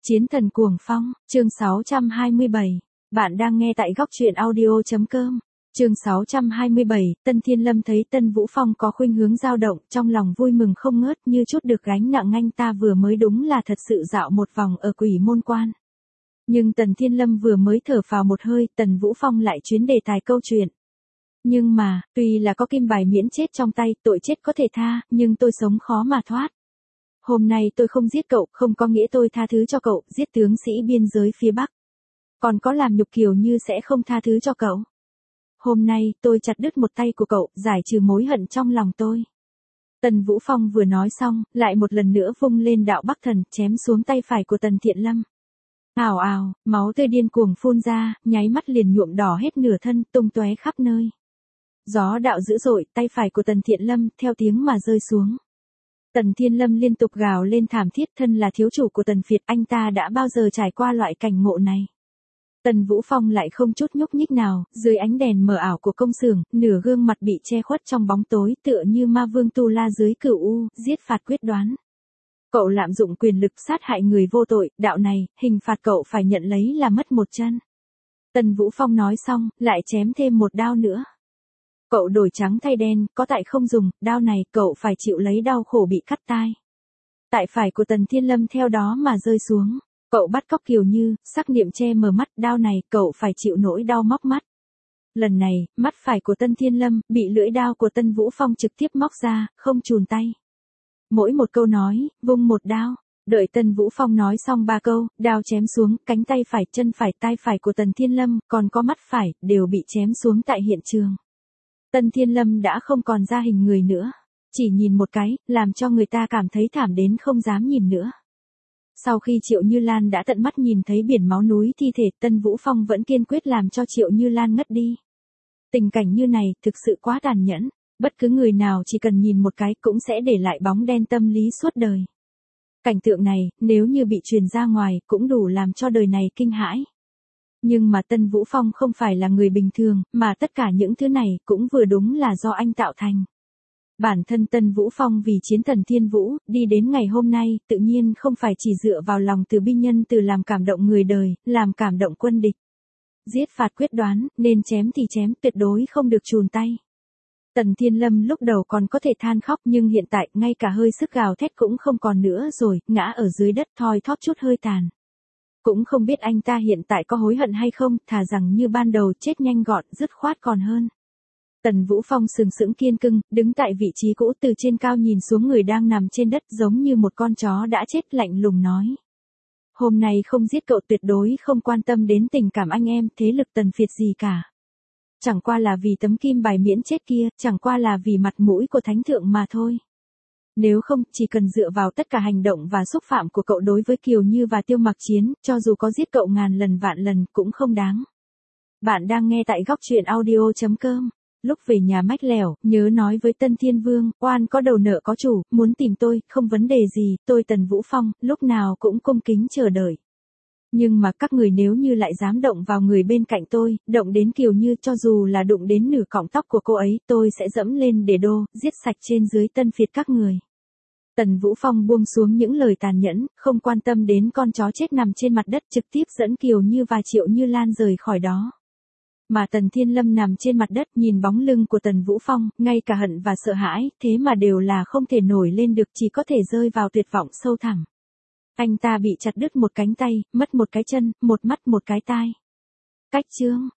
Chiến thần cuồng phong, chương 627. Bạn đang nghe tại góc truyện audio.com. Chương 627, Tân Thiên Lâm thấy Tân Vũ Phong có khuynh hướng dao động, trong lòng vui mừng không ngớt, như chút được gánh nặng anh ta vừa mới đúng là thật sự dạo một vòng ở Quỷ Môn Quan. Nhưng Tần Thiên Lâm vừa mới thở phào một hơi, Tần Vũ Phong lại chuyến đề tài câu chuyện. Nhưng mà, tuy là có kim bài miễn chết trong tay, tội chết có thể tha, nhưng tôi sống khó mà thoát. Hôm nay tôi không giết cậu, không có nghĩa tôi tha thứ cho cậu, giết tướng sĩ biên giới phía Bắc. Còn có làm nhục Kiều Như sẽ không tha thứ cho cậu. Hôm nay, tôi chặt đứt một tay của cậu, giải trừ mối hận trong lòng tôi. Tần Vũ Phong vừa nói xong, lại một lần nữa vung lên đạo Bắc Thần, chém xuống tay phải của Tần Thiện Lâm. Ào ào, máu tươi điên cuồng phun ra, nháy mắt liền nhuộm đỏ hết nửa thân, tung tóe khắp nơi. Gió đạo dữ dội, tay phải của Tần Thiện Lâm, theo tiếng mà rơi xuống. Tần Thiên Lâm liên tục gào lên thảm thiết, thân là thiếu chủ của Tần Việt, anh ta đã bao giờ trải qua loại cảnh ngộ này. Tần Vũ Phong lại không chút nhúc nhích nào, dưới ánh đèn mờ ảo của công xưởng, nửa gương mặt bị che khuất trong bóng tối, tựa như ma vương tu la dưới cửu u, giết phạt quyết đoán. Cậu lạm dụng quyền lực sát hại người vô tội, đạo này, hình phạt cậu phải nhận lấy là mất một chân. Tần Vũ Phong nói xong, lại chém thêm một đao nữa. Cậu đổi trắng thay đen, có tại không dùng, đao này cậu phải chịu lấy đau khổ bị cắt tai. Tại phải của Tần Thiên Lâm theo đó mà rơi xuống. Cậu bắt cóc Kiều Như, sắc niệm che mờ mắt, đao này cậu phải chịu nỗi đau móc mắt. Lần này, mắt phải của Tân Thiên Lâm bị lưỡi đao của Tân Vũ Phong trực tiếp móc ra, không chùn tay. Mỗi một câu nói, vung một đao. Đợi Tân Vũ Phong nói xong 3 câu, đao chém xuống, cánh tay phải, chân phải, tay phải của Tần Thiên Lâm, còn có mắt phải, đều bị chém xuống tại hiện trường. Tân Thiên Lâm đã không còn ra hình người nữa. Chỉ nhìn một cái, làm cho người ta cảm thấy thảm đến không dám nhìn nữa. Sau khi Triệu Như Lan đã tận mắt nhìn thấy biển máu núi thi thể, Tân Vũ Phong vẫn kiên quyết làm cho Triệu Như Lan ngất đi. Tình cảnh như này thực sự quá tàn nhẫn. Bất cứ người nào chỉ cần nhìn một cái cũng sẽ để lại bóng đen tâm lý suốt đời. Cảnh tượng này, nếu như bị truyền ra ngoài, cũng đủ làm cho đời này kinh hãi. Nhưng mà Tân Vũ Phong không phải là người bình thường, mà tất cả những thứ này cũng vừa đúng là do anh tạo thành. Bản thân Tân Vũ Phong vì chiến thần Thiên Vũ, đi đến ngày hôm nay, tự nhiên không phải chỉ dựa vào lòng từ bi nhân từ làm cảm động người đời, làm cảm động quân địch. Giết phạt quyết đoán, nên chém thì chém, tuyệt đối không được chùn tay. Tần Thiên Lâm lúc đầu còn có thể than khóc nhưng hiện tại ngay cả hơi sức gào thét cũng không còn nữa rồi, ngã ở dưới đất thoi thóp chút hơi tàn. Cũng không biết anh ta hiện tại có hối hận hay không, thà rằng như ban đầu chết nhanh gọn, dứt khoát còn hơn. Tần Vũ Phong sừng sững kiên cưng, đứng tại vị trí cũ từ trên cao nhìn xuống người đang nằm trên đất giống như một con chó đã chết, lạnh lùng nói. Hôm nay không giết cậu, tuyệt đối không quan tâm đến tình cảm anh em, thế lực Tần Việt gì cả. Chẳng qua là vì tấm kim bài miễn chết kia, chẳng qua là vì mặt mũi của thánh thượng mà thôi. Nếu không, chỉ cần dựa vào tất cả hành động và xúc phạm của cậu đối với Kiều Như và Tiêu Mặc Chiến, cho dù có giết cậu ngàn lần vạn lần cũng không đáng. Bạn đang nghe tại góc truyện audio.com. Lúc về nhà mách lẻo, nhớ nói với Tân Thiên Vương, oan có đầu nợ có chủ, muốn tìm tôi, không vấn đề gì, tôi Tần Vũ Phong, lúc nào cũng cung kính chờ đợi. Nhưng mà các người nếu như lại dám động vào người bên cạnh tôi, động đến Kiều Như, cho dù là đụng đến nửa cọng tóc của cô ấy, tôi sẽ dẫm lên để đô, giết sạch trên dưới Tân Việt các người. Tần Vũ Phong buông xuống những lời tàn nhẫn, không quan tâm đến con chó chết nằm trên mặt đất, trực tiếp dẫn Kiều Như và Triệu Như Lan rời khỏi đó. Mà Tần Thiên Lâm nằm trên mặt đất nhìn bóng lưng của Tần Vũ Phong, ngay cả hận và sợ hãi, thế mà đều là không thể nổi lên được, chỉ có thể rơi vào tuyệt vọng sâu thẳm. Anh ta bị chặt đứt một cánh tay, mất một cái chân, một mắt một cái tai. Cách chương.